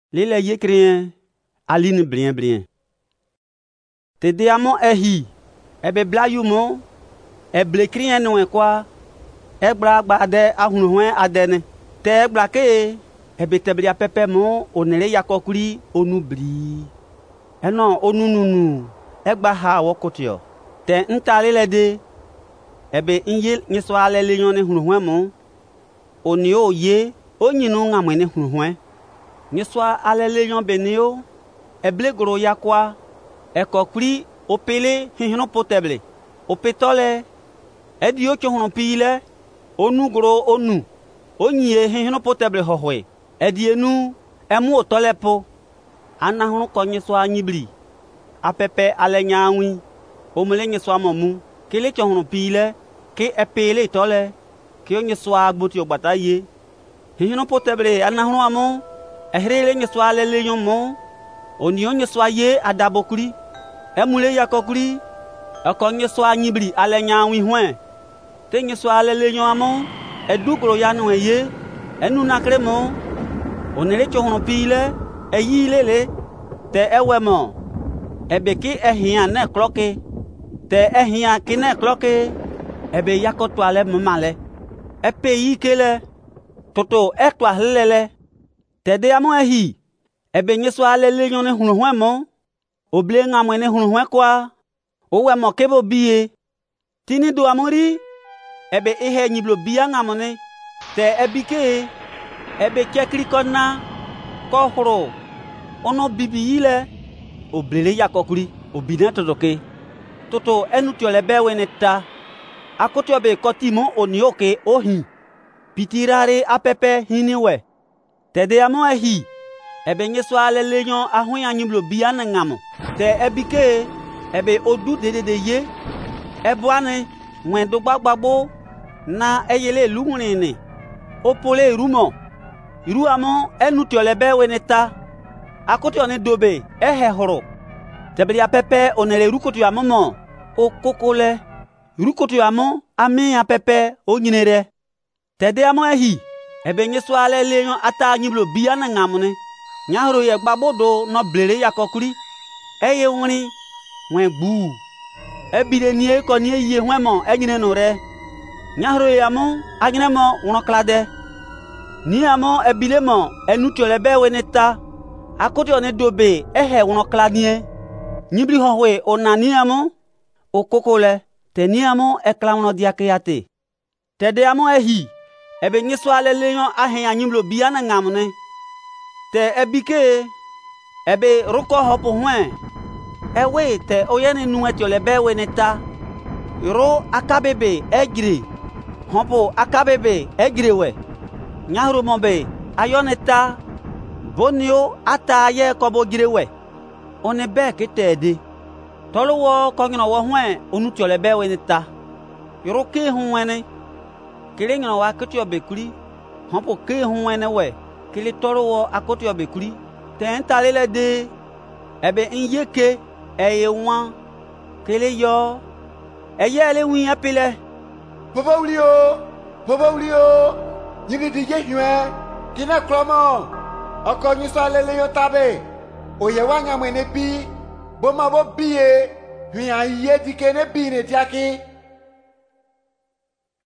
Lile ye krien aline blien. Te diamant ehi. Ebe blayu mo. Eble krien no kwa. Egbra gbade ahunwen adene. Te egbra ke. Ebe teblia pepe mo. Onele yakokuri onubli. Eno onununu. Egba ha wokotio. Te ntale lede. Ebe inye nyeswa alele yone hunwen mo. Oni o ye. Onyinu ngamwene hunwen. Nyeswa alele yon benio. Eble gro yakwa. Ekokuri opele hihino poteble. Opetole. Edio chohono pile. Onu gro onu. Onye hihino poteble hohwe. Edienu. Emu otolepo. Anahunu konyeswa nyibli. Apepe ale nyawi. Omele nyeswa momu. Kele chohono pile. Ke epele tole. Ke nyeswa agbuti obataye. Hihino poteble anahunu amo. Ehrele nyeswa alele yon mo. Oni nyeswa ye adabokuri. Emule yakokuri. Eko nyeswa nyibli ale nyawi hwen. Te nyeswa alele yon amo. Edugro yanu ye. Enu nakre mo. Onele chohono pile. Eyi lele. Te ewemo. Ebe ki ehia ne kloke. Te ehia ki ne kloke. Ebe yakotwa le mamale. Epe yi kele. Toto etwa lele. Te de amo ehi. Ebe nyeswa alele yone hunhwen mo. Oble ngamwene hunhwen kwa. Owe mo kebo biye. Tini do amori. Ebe ihe nyiblo biya ngamone. Te ebike. Ebe kekri kona. Kohro. Ono bibi yile. Oblele yakokuri. Obine todoke. Toto enu tiolebe weneta. Akotiobe kotimo onioke ohi. Pitirare apepe hiniwe. Te amo ehi. Ebe nyeswa alele yon ahun anyiblo biya na ngamo. Te ebike. Ebe odu de ye. Ebuane. Mwen do gbagbagbo. Na eyele lungunene. Opole rumo. Iru amo enu tiolebe weneta. Akotione dobe. Horo. Tebeli apepe onele rukotu amomo. O kokole. Rukotu amo. Ame apepe o nyinere. Te amo ehi. Ebe nyeswa alele yon ata nyiblo biya na ngamone. Nyahoro ye gbabodo no blere yakokuri. Eye woni. Wen gbu. Ebide nie konye ye hwemo enyine no re. Nyahoro ye amo anyine mo wonoklade. Ni amo ebile mo enutiolebe weneta. Akoti one dobe wonokladie. Nyibli hohwe onani amo okokole. Te ni amo eklamono diakeyate. Te de amo ehi. Ebe nyeswa alele yon ahenya nyiblo biya na ngamone. Te ebike. Ebe roko hopo hwen. Ewe te oyene nuetiolebe weneta. Ro akabebe egre. Hopo akabebe egre we. Nyahro mobe ayoneta. Bonio ata ye kobo girewe. One be ketede. Tolo wo kongino wo hwen onutiolebe weneta. Yoroke hwene. Kile ngino wa ketio bekuri. Hopo ke hwene we. Kile tolo wo akotio bekuri. Te entalele de. Ebe inyeke eye wan. Kile yo. Eye ele win apile. Bobo ulio. Yini di ye hwen. Kine klomo. Oko nyeswa alele yon tabe. Oye wanya mwene bi. Boma bo biye. Hwi an ye dike ne bi ne diaki.